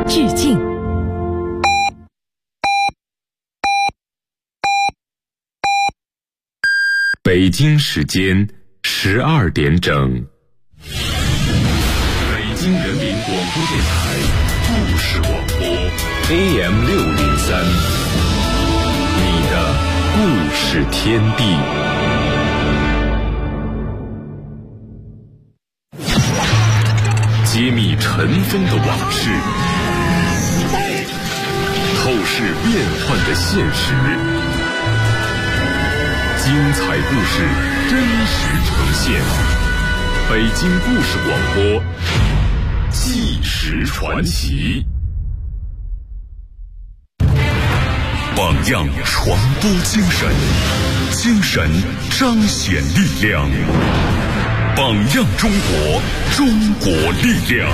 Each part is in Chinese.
致敬。 北京时间12点整，北京人民广播电台故事广播 AM603，你的故事天地。揭秘尘封的往事，透视变幻的现实，精彩故事真实呈现。北京故事广播，纪实传奇。榜样传播精神，精神彰显力量。榜样中国，中国力量。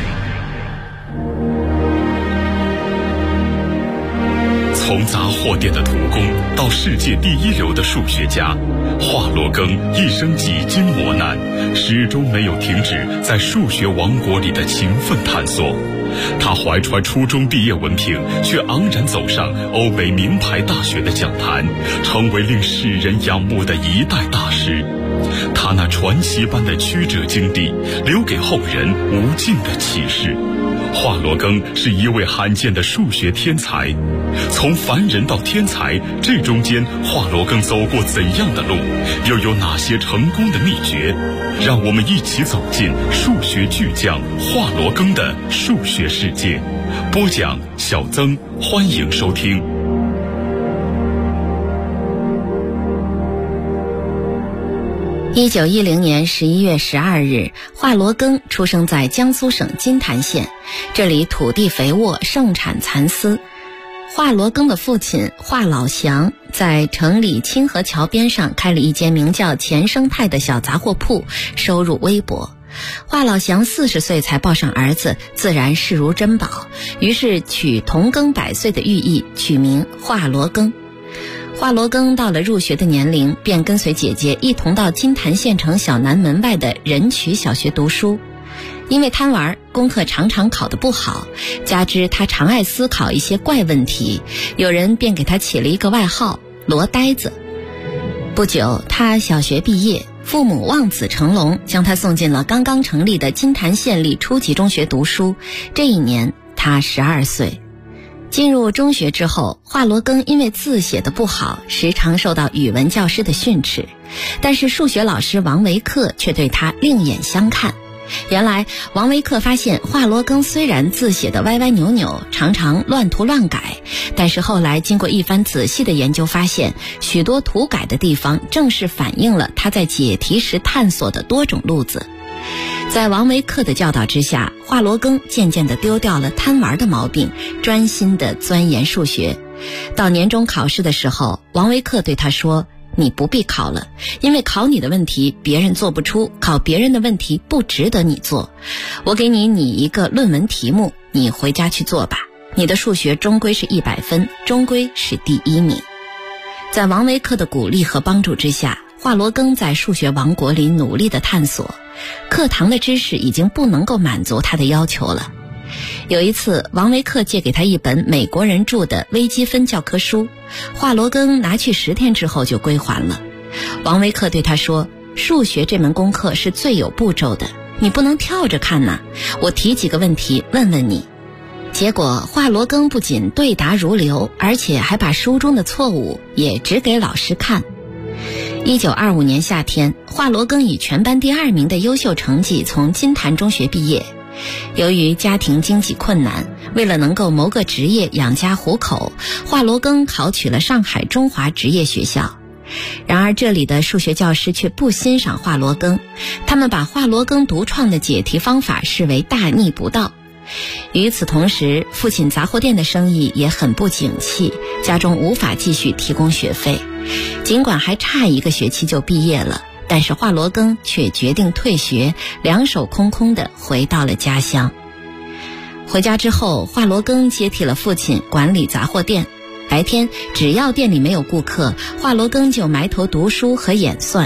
从杂货店的土工到世界第一流的数学家，华罗庚一生几经磨难，始终没有停止在数学王国里的勤奋探索。他怀揣初中毕业文凭，却昂然走上欧美名牌大学的讲坛，成为令世人仰慕的一代大师。他那传奇般的曲折经历，留给后人无尽的启示。华罗庚是一位罕见的数学天才，从凡人到天才，这中间华罗庚走过怎样的路，又有哪些成功的秘诀？让我们一起走进数学巨匠华罗庚的数学世界。播讲小曾，欢迎收听。 1910年11月12日，华罗庚出生在江苏省金坛县，这里土地肥沃，盛产蚕丝。华罗庚的父亲华老祥在城里清河桥边上开了一间名叫钱生泰的小杂货铺，收入微薄。华老祥40岁才抱上儿子，自然视如珍宝，于是取同庚100岁的寓意，取名华罗庚。华罗庚到了入学的年龄，便跟随姐姐一同到金坛县城小南门外的仁渠小学读书。因为贪玩，功课常常考得不好，加之他常爱思考一些怪问题，有人便给他起了一个外号罗呆子。不久，他小学毕业，父母望子成龙，将他送进了刚刚成立的金坛县立初级中学读书。这一年他12岁。进入中学之后，华罗庚因为字写得不好，时常受到语文教师的训斥，但是数学老师王维克却对他另眼相看。原来王维克发现华罗庚虽然字写得歪歪扭扭，常常乱涂乱改，但是后来经过一番仔细的研究，发现许多涂改的地方正是反映了他在解题时探索的多种路子。在王维克的教导之下，华罗庚渐渐地丢掉了贪玩的毛病，专心地钻研数学。到年终考试的时候，王维克对他说：“你不必考了，因为考你的问题别人做不出，考别人的问题不值得你做。我给你一个论文题目，你回家去做吧。你的数学终归是100分，终归是第1名。”在王维克的鼓励和帮助之下，华罗庚在数学王国里努力地探索。课堂的知识已经不能够满足他的要求了。有一次，王维克借给他一本美国人著的微积分教科书，华罗庚拿去10天之后就归还了。王维克对他说：“数学这门功课是最有步骤的，你不能跳着看呐，我提几个问题问问你。”结果华罗庚不仅对答如流，而且还把书中的错误也指给老师看。1925年夏天，华罗庚以全班第2名的优秀成绩从金坛中学毕业。由于家庭经济困难，为了能够谋个职业养家糊口，华罗庚考取了上海中华职业学校。然而这里的数学教师却不欣赏华罗庚，他们把华罗庚独创的解题方法视为大逆不道。与此同时，父亲杂货店的生意也很不景气，家中无法继续提供学费。尽管还差1个学期就毕业了，但是华罗庚却决定退学，两手空空地回到了家乡。回家之后，华罗庚接替了父亲管理杂货店。白天只要店里没有顾客，华罗庚就埋头读书和演算。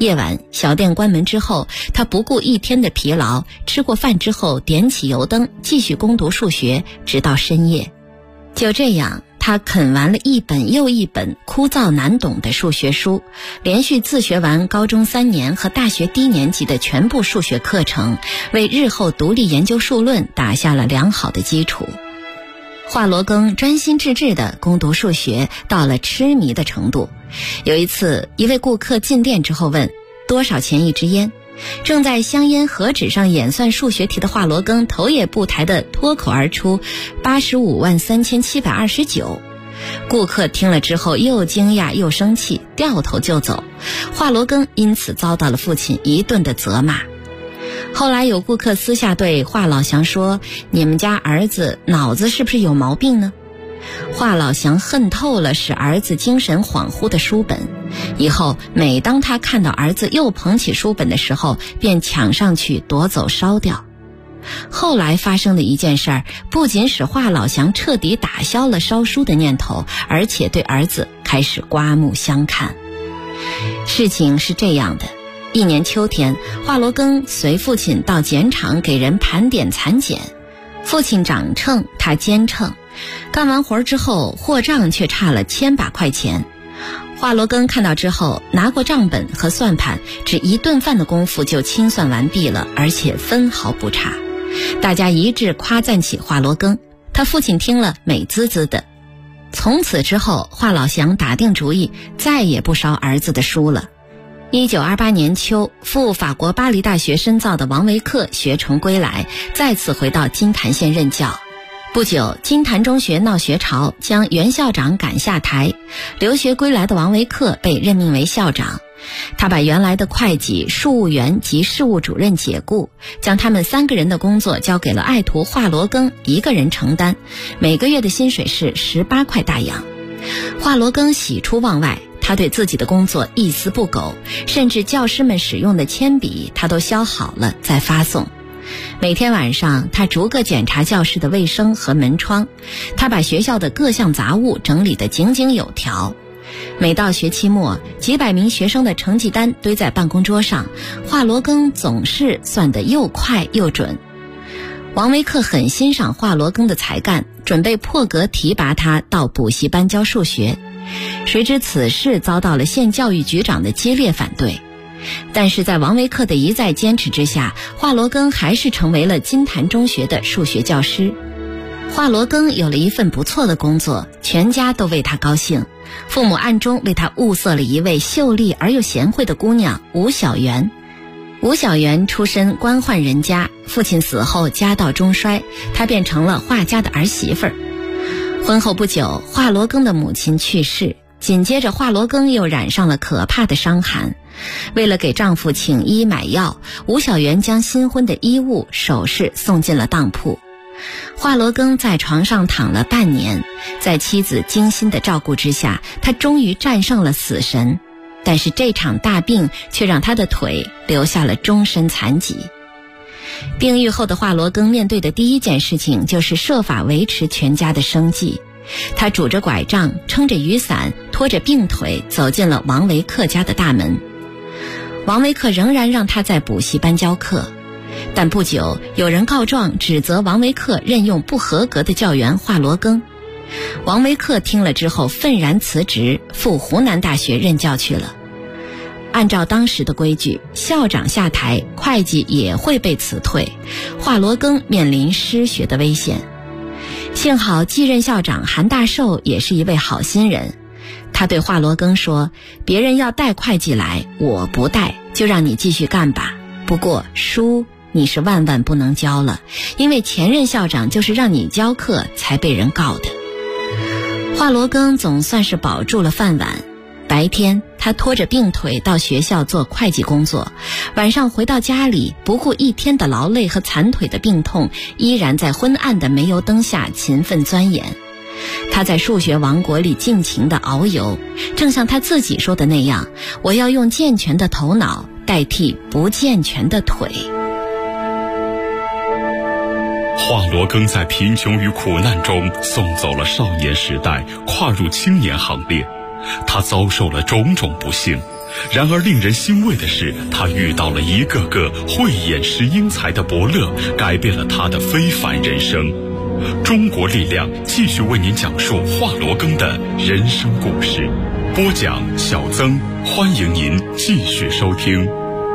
夜晚小店关门之后，他不顾一天的疲劳，吃过饭之后点起油灯，继续攻读数学，直到深夜。就这样，他啃完了一本又一本枯燥难懂的数学书，连续自学完高中3年和大学低年级的全部数学课程，为日后独立研究数论打下了良好的基础。华罗庚专心致志地攻读数学，到了痴迷的程度。有一次，一位顾客进店之后问多少钱一支烟，正在香烟盒纸上演算数学题的华罗庚头也不抬地脱口而出853729。顾客听了之后又惊讶又生气，掉头就走。华罗庚因此遭到了父亲一顿的责骂。后来有顾客私下对华老祥说，你们家儿子脑子是不是有毛病呢？华老祥恨透了使儿子精神恍惚的书本，以后每当他看到儿子又捧起书本的时候，便抢上去夺走烧掉。后来发生的一件事儿，不仅使华老祥彻底打消了烧书的念头，而且对儿子开始刮目相看。事情是这样的，一年秋天，华罗庚随父亲到碱厂给人盘点蚕茧，父亲掌秤，他肩秤，干完活之后，货账却差了1000把块钱。华罗庚看到之后，拿过账本和算盘，只一顿饭的功夫就清算完毕了，而且分毫不差。大家一致夸赞起华罗庚，他父亲听了美滋滋的。从此之后，华老祥打定主意，再也不烧儿子的书了。1928年秋，赴法国巴黎大学深造的王维克学成归来，再次回到金坛县任教。不久，金坛中学闹学潮，将原校长赶下台。留学归来的王维克被任命为校长。他把原来的会计、庶务员及事务主任解雇，将他们3个人的工作交给了爱徒华罗庚一个人承担，每个月的薪水是18块大洋。华罗庚喜出望外，他对自己的工作一丝不苟，甚至教师们使用的铅笔他都削好了再发送。每天晚上，他逐个检查教室的卫生和门窗，他把学校的各项杂物整理得井井有条。每到学期末，几百名学生的成绩单堆在办公桌上，华罗庚总是算得又快又准。王维克很欣赏华罗庚的才干，准备破格提拔他到补习班教数学。谁知此事遭到了县教育局长的激烈反对。但是在王维克的一再坚持之下，华罗庚还是成为了金坛中学的数学教师。华罗庚有了一份不错的工作，全家都为他高兴。父母暗中为他物色了一位秀丽而又贤惠的姑娘吴小媛。吴小媛出身官宦人家，父亲死后家道中衰，她便成了画家的儿媳妇儿。婚后不久，华罗庚的母亲去世，紧接着华罗庚又染上了可怕的伤寒。为了给丈夫请医买药，吴小媛将新婚的衣物、首饰送进了当铺。华罗庚在床上躺了半年，在妻子精心的照顾之下，他终于战胜了死神。但是这场大病却让他的腿留下了终身残疾。病愈后的华罗庚面对的第一件事情就是设法维持全家的生计。他拄着拐杖，撑着雨伞，拖着病腿走进了王维克家的大门。王维克仍然让他在补习班教课，但不久有人告状指责王维克任用不合格的教员华罗庚。王维克听了之后愤然辞职，赴湖南大学任教去了。按照当时的规矩，校长下台，会计也会被辞退，华罗庚面临失学的危险。幸好继任校长韩大寿也是一位好心人，他对华罗庚说，别人要带会计来，我不带，就让你继续干吧，不过书你是万万不能教了，因为前任校长就是让你教课才被人告的。华罗庚总算是保住了饭碗。白天他拖着病腿到学校做会计工作，晚上回到家里，不顾一天的劳累和残腿的病痛，依然在昏暗的煤油灯下勤奋钻研。他在数学王国里尽情地遨游，正像他自己说的那样，我要用健全的头脑代替不健全的腿。 华罗庚在贫穷与苦难中送走了少年时代，跨入青年行列。他遭受了种种不幸， 然而令人欣慰的是，他遇到了一个个慧眼识英才的伯乐，改变了他的非凡人生。中国力量继续为您讲述华罗庚的人生故事。播讲小曾，欢迎您继续收听。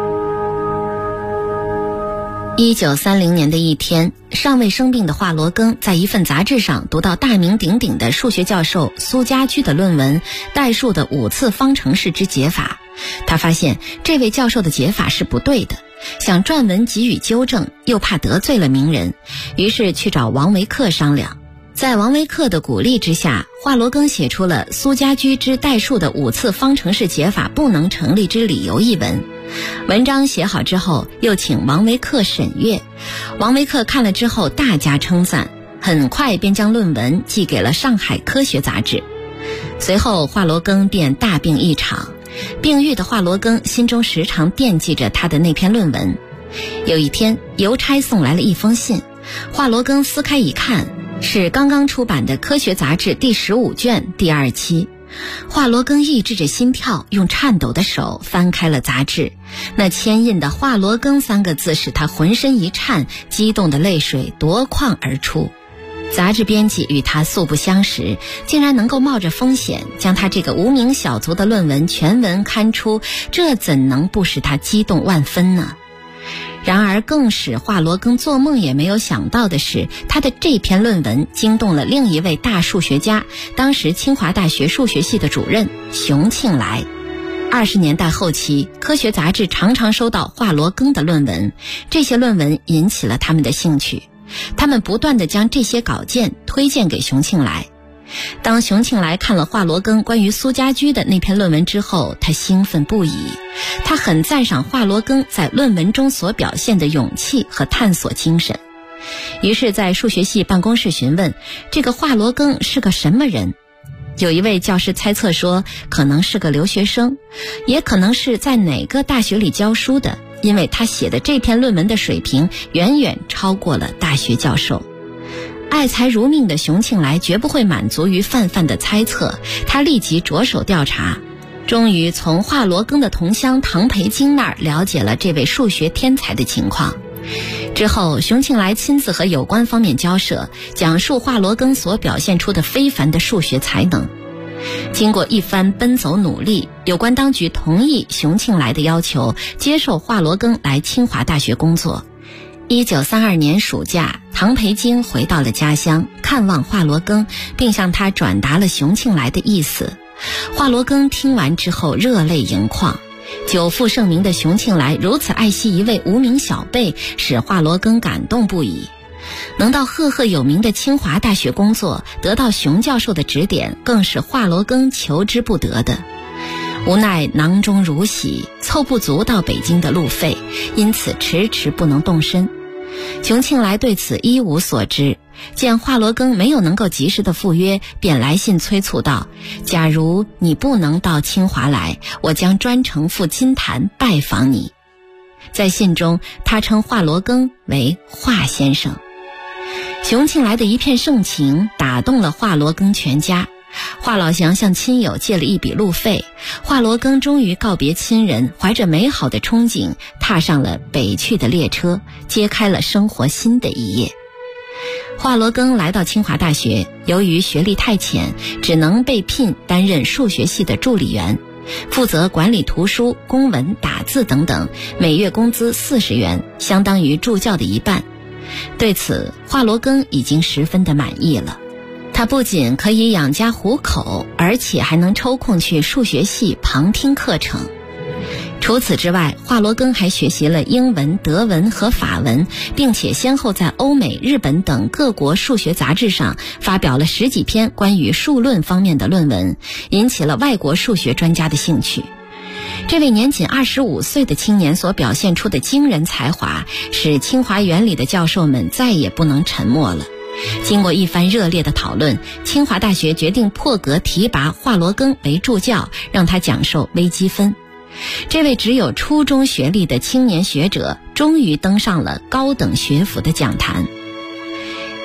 1930年的一天，尚未生病的华罗庚在一份杂志上读到大名鼎鼎的数学教授苏家驹的论文《代数的5次方程式之解法》。他发现这位教授的解法是不对的，想撰文给予纠正，又怕得罪了名人，于是去找王维克商量。在王维克的鼓励之下，华罗庚写出了《苏家驹之代数的5次方程式解法不能成立之理由》一文。文章写好之后，又请王维克审阅。王维克看了之后大加称赞，很快便将论文寄给了上海科学杂志。随后华罗庚便大病一场，病愈的华罗庚心中时常惦记着他的那篇论文。有一天，邮差送来了一封信，华罗庚撕开一看，是刚刚出版的科学杂志第15卷第2期。华罗庚抑制着心跳，用颤抖的手翻开了杂志，那牵印的华罗庚3个字使他浑身一颤，激动的泪水夺眶而出。杂志编辑与他素不相识，竟然能够冒着风险将他这个无名小卒的论文全文刊出，这怎能不使他激动万分呢？然而更使华罗庚做梦也没有想到的是，他的这篇论文惊动了另一位大数学家，当时清华大学数学系的主任熊庆来。20年代后期，科学杂志常常收到华罗庚的论文，这些论文引起了他们的兴趣，他们不断地将这些稿件推荐给熊庆来。当熊庆来看了华罗庚关于苏家驹的那篇论文之后，他兴奋不已，他很赞赏华罗庚在论文中所表现的勇气和探索精神。于是在数学系办公室询问，这个华罗庚是个什么人？有一位教师猜测说，可能是个留学生，也可能是在哪个大学里教书的，因为他写的这篇论文的水平远远超过了大学教授。爱才如命的熊庆来绝不会满足于泛泛的猜测，他立即着手调查，终于从华罗庚的同乡唐培京那儿了解了这位数学天才的情况。之后，熊庆来亲自和有关方面交涉，讲述华罗庚所表现出的非凡的数学才能。经过一番奔走努力，有关当局同意熊庆来的要求，接受华罗庚来清华大学工作。1932年暑假，唐培京回到了家乡，看望华罗庚，并向他转达了熊庆来的意思。华罗庚听完之后热泪盈眶，久负盛名的熊庆来如此爱惜一位无名小辈，使华罗庚感动不已。能到赫赫有名的清华大学工作，得到熊教授的指点，更是华罗庚求之不得的。无奈囊中如洗，凑不足到北京的路费，因此迟迟不能动身。熊庆来对此一无所知，见华罗庚没有能够及时的赴约，便来信催促道，假如你不能到清华来，我将专程赴金坛拜访你。在信中，他称华罗庚为华先生。熊庆来的一片盛情打动了华罗庚全家，华老祥向亲友借了一笔路费，华罗庚终于告别亲人，怀着美好的憧憬，踏上了北去的列车，揭开了生活新的一页。华罗庚来到清华大学，由于学历太浅，只能被聘担任数学系的助理员，负责管理图书、公文、打字等等，每月工资40元，相当于助教的一半。对此，华罗庚已经十分的满意了。他不仅可以养家糊口，而且还能抽空去数学系旁听课程。除此之外，华罗庚还学习了英文、德文和法文，并且先后在欧美、日本等各国数学杂志上发表了10几篇关于数论方面的论文，引起了外国数学专家的兴趣。这位年仅25岁的青年所表现出的惊人才华，使清华园里的教授们再也不能沉默了。经过一番热烈的讨论，清华大学决定破格提拔华罗庚为助教，让他讲授微积分。这位只有初中学历的青年学者终于登上了高等学府的讲坛。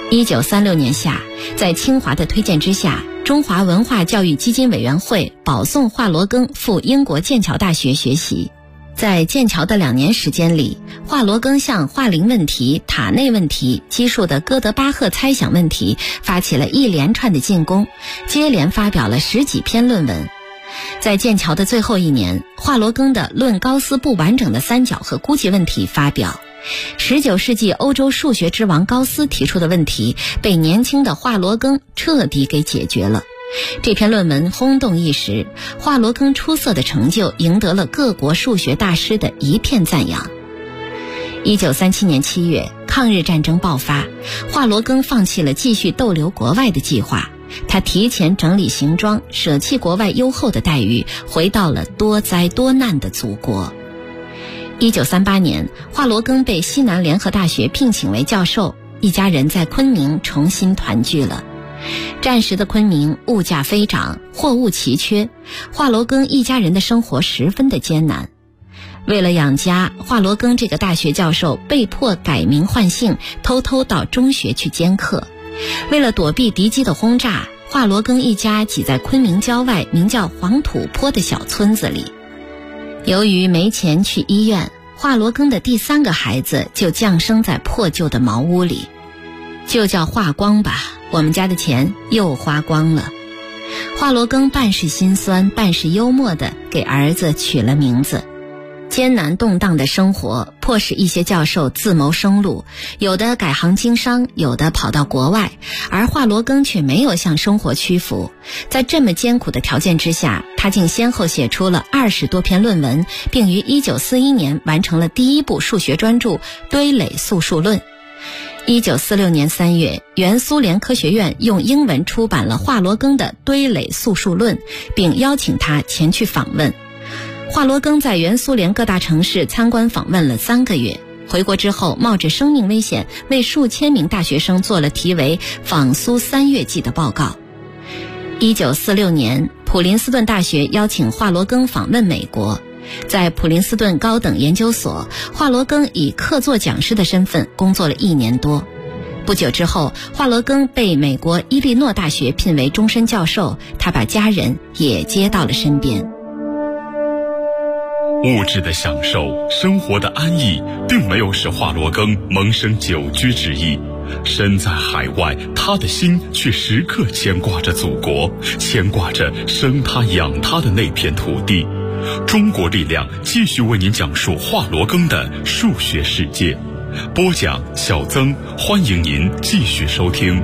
1936年夏，在清华的推荐之下，中华文化教育基金委员会保送华罗庚赴英国剑桥大学学习。在剑桥的2年时间里，华罗庚向华灵问题、塔内问题、基数的哥德巴赫猜想问题发起了一连串的进攻，接连发表了10几篇论文。在剑桥的最后1年，华罗庚的《论高斯不完整的三角和估计问题》发表。19世纪欧洲数学之王高斯提出的问题被年轻的华罗庚彻底给解决了。这篇论文轰动一时，华罗庚出色的成就赢得了各国数学大师的一片赞扬。1937年7月，抗日战争爆发，华罗庚放弃了继续逗留国外的计划，他提前整理行装，舍弃国外优厚的待遇，回到了多灾多难的祖国。1938年，华罗庚被西南联合大学聘请为教授，一家人在昆明重新团聚了。战时的昆明物价飞涨，货物奇缺，华罗庚一家人的生活十分的艰难。为了养家，华罗庚这个大学教授被迫改名换姓，偷偷到中学去兼课。为了躲避敌机的轰炸，华罗庚一家挤在昆明郊外名叫黄土坡的小村子里。由于没钱去医院，华罗庚的第3个孩子就降生在破旧的茅屋里。就叫华光吧，我们家的钱又花光了。华罗庚半是心酸半是幽默地给儿子取了名字。艰难动荡的生活迫使一些教授自谋生路，有的改行经商，有的跑到国外，而华罗庚却没有向生活屈服。在这么艰苦的条件之下，他竟先后写出了20多篇论文，并于1941年完成了第一部数学专著《堆垒素数论》。1946年3月，原苏联科学院用英文出版了华罗庚的《堆垒素数论》，并邀请他前去访问。华罗庚在原苏联各大城市参观访问了3个月，回国之后冒着生命危险为数千名大学生做了题为《访苏3月记》的报告。1946年，普林斯顿大学邀请华罗庚访问美国。在普林斯顿高等研究所，华罗庚以客座讲师的身份工作了1年多。不久之后，华罗庚被美国伊利诺大学聘为终身教授，他把家人也接到了身边。 物质的享受，生活的安逸，并没有使华罗庚萌生久居之意。身在海外，他的心却时刻牵挂着祖国，牵挂着生他养他的那片土地。中国力量继续为您讲述华罗庚的数学世界。播讲小曾，欢迎您继续收听。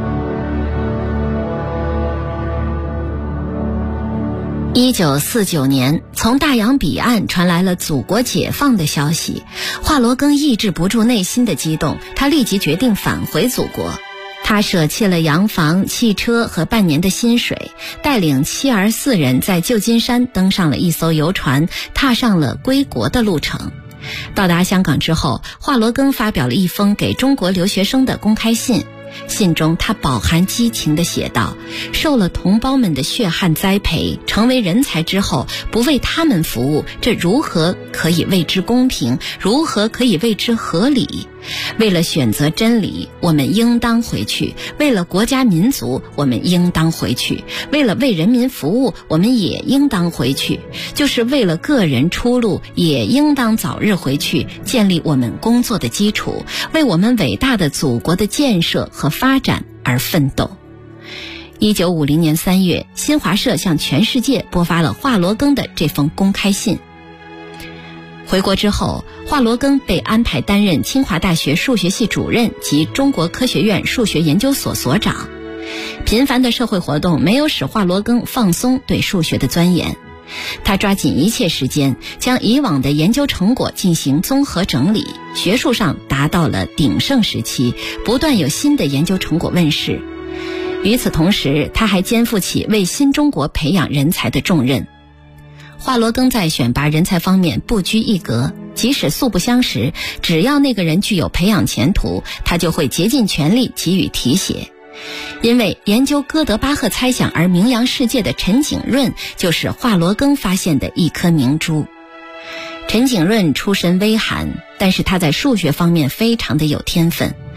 1949年，从大洋彼岸传来了祖国解放的消息，华罗庚抑制不住内心的激动，他立即决定返回祖国。他舍弃了洋房、汽车和半年的薪水，带领妻儿4人在旧金山登上了一艘游船，踏上了归国的路程。到达香港之后，华罗庚发表了一封给中国留学生的公开信。信中他饱含激情地写道，受了同胞们的血汗栽培，成为人才之后，不为他们服务，这如何可以谓之公平？如何可以谓之合理？为了选择真理，我们应当回去；为了国家民族，我们应当回去；为了为人民服务，我们也应当回去；就是为了个人出路，也应当早日回去，建立我们工作的基础，为我们伟大的祖国的建设和发展而奋斗。1950年3月，新华社向全世界播发了华罗庚的这封公开信。回国之后，华罗庚被安排担任清华大学数学系主任及中国科学院数学研究所所长。频繁的社会活动没有使华罗庚放松对数学的钻研，他抓紧一切时间，将以往的研究成果进行综合整理，学术上达到了鼎盛时期，不断有新的研究成果问世。与此同时，他还肩负起为新中国培养人才的重任。华罗庚在选拔人才方面不拘一格，即使素不相识，只要那个人具有培养前途，他就会竭尽全力给予提携。因为研究哥德巴赫猜想而名扬世界的陈景润，就是华罗庚发现的一颗明珠。陈景润出身微寒，但是他在数学方面非常的有天分。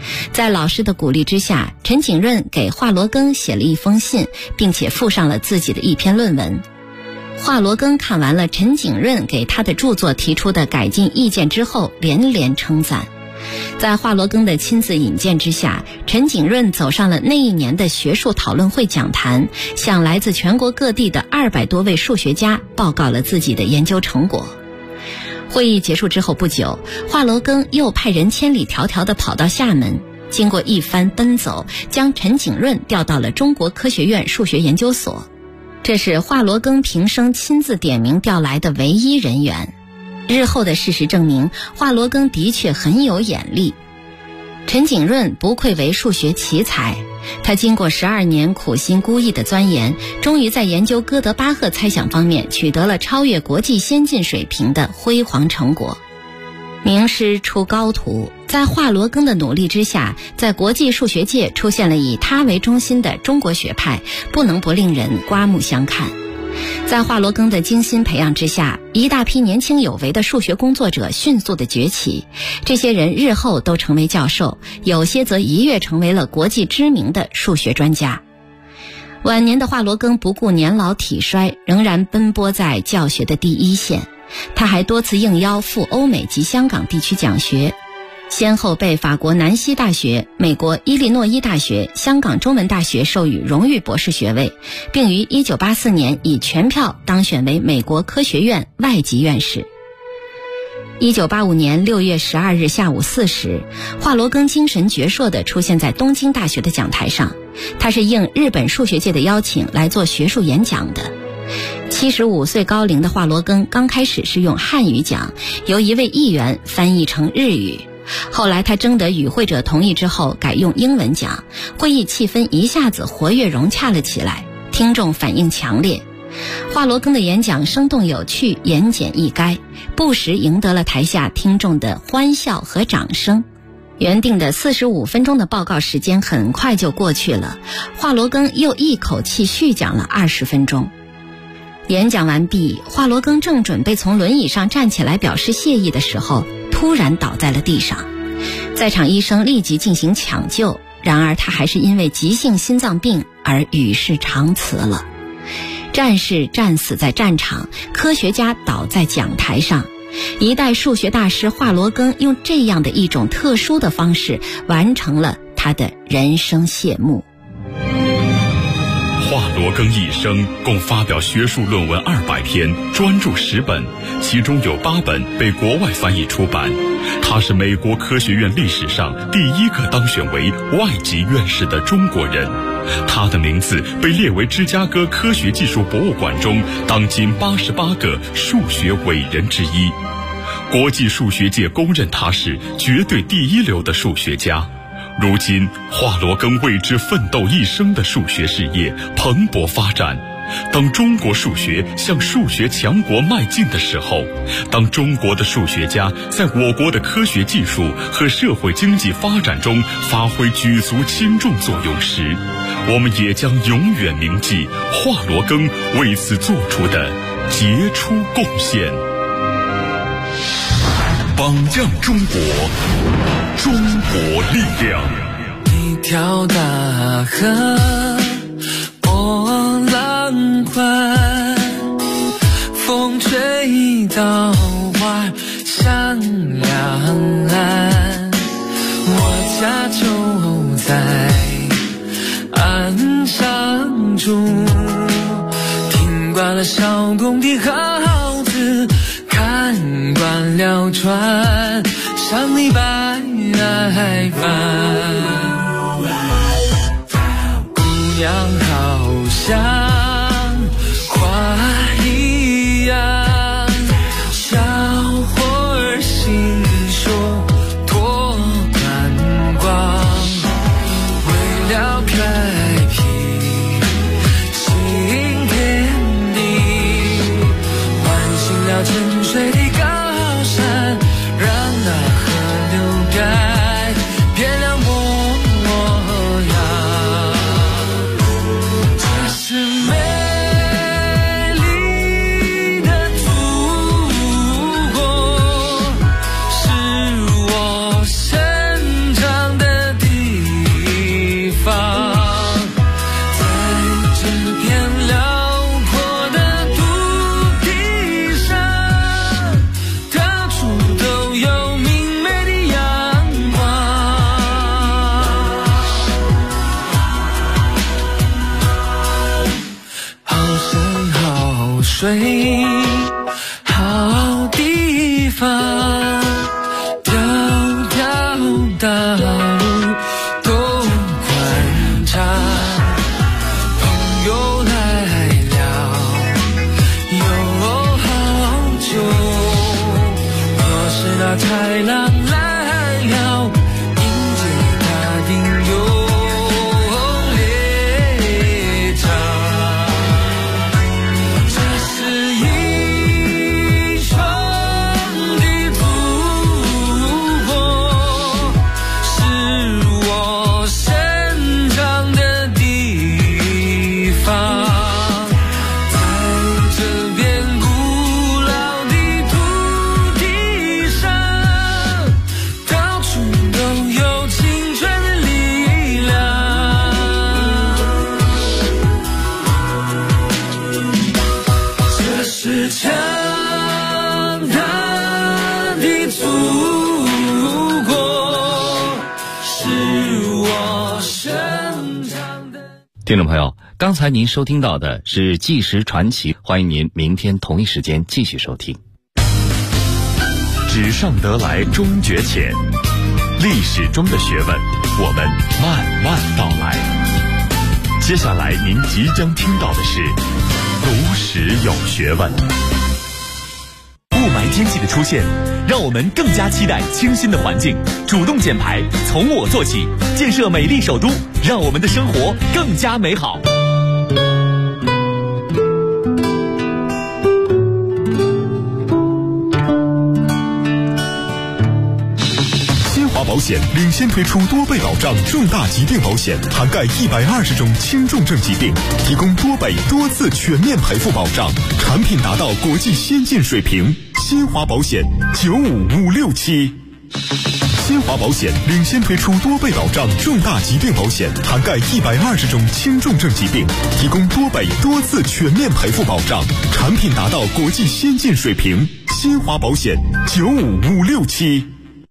在老师的鼓励之下，陈景润给华罗庚写了一封信，并且附上了自己的一篇论文。华罗庚看完了陈景润给他的著作提出的改进意见之后，连连称赞。在华罗庚的亲自引荐之下，陈景润走上了那一年的学术讨论会讲坛，向来自全国各地的200多位数学家报告了自己的研究成果。会议结束之后不久，华罗庚又派人千里迢迢地跑到厦门，经过一番奔走，将陈景润调到了中国科学院数学研究所。这是华罗庚平生亲自点名调来的唯一人员。日后的事实证明，华罗庚的确很有眼力。陈景润不愧为数学奇才，他经过12年苦心孤诣的钻研，终于在研究哥德巴赫猜想方面取得了超越国际先进水平的辉煌成果。名师出高徒，在华罗庚的努力之下，在国际数学界出现了以他为中心的中国学派，不能不令人刮目相看。在华罗庚的精心培养之下，一大批年轻有为的数学工作者迅速的崛起，这些人日后都成为教授，有些则一跃成为了国际知名的数学专家。晚年的华罗庚不顾年老体衰，仍然奔波在教学的第一线。他还多次应邀赴欧美及香港地区讲学，先后被法国南希大学、美国伊利诺伊大学、香港中文大学授予荣誉博士学位，并于1984年以全票当选为美国科学院外籍院士。1985年6月12日下午4时，华罗庚精神矍铄地出现在东京大学的讲台上，他是应日本数学界的邀请来做学术演讲的。75岁高龄的华罗庚刚开始是用汉语讲，由一位议员翻译成日语。后来他征得与会者同意之后，改用英文讲，会议气氛一下子活跃融洽了起来，听众反应强烈。华罗庚的演讲生动有趣，言简意赅，不时赢得了台下听众的欢笑和掌声。原定的45分钟的报告时间很快就过去了，华罗庚又一口气续讲了20分钟。演讲完毕，华罗庚正准备从轮椅上站起来表示谢意的时候，突然倒在了地上。在场医生立即进行抢救，然而他还是因为急性心脏病而与世长辞了。战士战死在战场，科学家倒在讲台上。一代数学大师华罗庚用这样的一种特殊的方式完成了他的人生谢幕。 华罗庚一生共发表学术论文200篇，专著10本，其中有8本被国外翻译出版。他是美国科学院历史上第一个当选为外籍院士的中国人。他的名字被列为芝加哥科学技术博物馆中当今88个数学伟人之一。国际数学界公认他是绝对第一流的数学家。如今，华罗庚为之奋斗一生的数学事业蓬勃发展。当中国数学向数学强国迈进的时候，当中国的数学家在我国的科学技术和社会经济发展中发挥举足轻重作用时，我们也将永远铭记华罗庚为此做出的杰出贡献。榜样中国，中国力量。 一条大河波浪宽，风吹稻花香两岸。我家就在岸上住，听惯了小工地号子，看惯了船上李白帆。姑娘好像花一样，小伙儿心胸多宽广，为了开辟新天地，唤醒了沉睡的高山，让那河流改变了模样。这是水，好地方，条条大路都宽敞，朋友来了有好酒，若是那豺狼来了，迎接他定有猎场。这是英雄的祖国，是我生长的地方。在这片古老的土地上，到处都有青春的力量。这是强大的祖国，是我生长的。 听众朋友，刚才您收听到的是《纪实传奇》，欢迎您明天同一时间继续收听。 纸上得来终觉浅，历史中的学问，我们慢慢道来。接下来您即将听到的是读史有学问。 雾霾天气的出现，让我们更加期待清新的环境，主动减排，从我做起，建设美丽首都，让我们的生活更加美好。 新华保险领先推出多倍保障重大疾病保险，涵盖120种轻重症疾病，提供多倍多次全面赔付保障，产品达到国际先进水平。新华保险95567。新华保险领先推出多倍保障重大疾病保险，涵盖120种轻重症疾病，提供多倍多次全面赔付保障，产品达到国际先进水平。新华保险95567。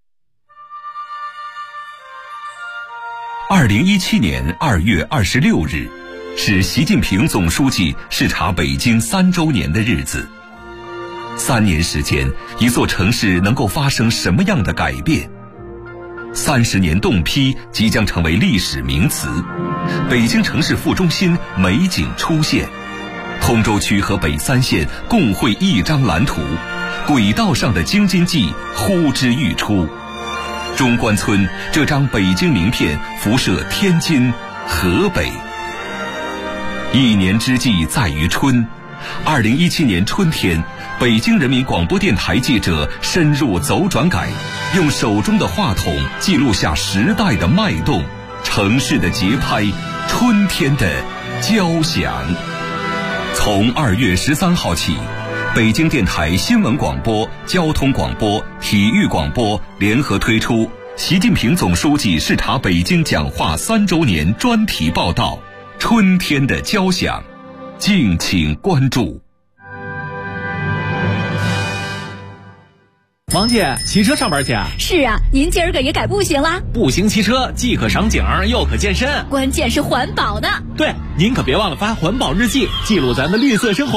2017年2月26日，是习近平总书记视察北京3周年的日子。3年时间，一座城市能够发生什么样的改变？30年冻批即将成为历史名词，北京城市副中心美景出现，通州区和北3县共绘一张蓝图，轨道上的京津冀呼之欲出。中关村这张北京名片辐射天津、河北。一年之计在于春，2017年春天，北京人民广播电台记者深入走转改，用手中的话筒记录下时代的脉动、城市的节拍、春天的交响。从2月13号起，北京电台新闻广播、交通广播、体育广播联合推出习近平总书记视察北京讲话3周年专题报道《春天的交响》，敬请关注。 王姐，骑车上班去啊？ 是啊，您今儿个也改步行啦？ 步行骑车既可赏景又可健身， 关键是环保呢。 对，您可别忘了发环保日记，记录咱们绿色生活。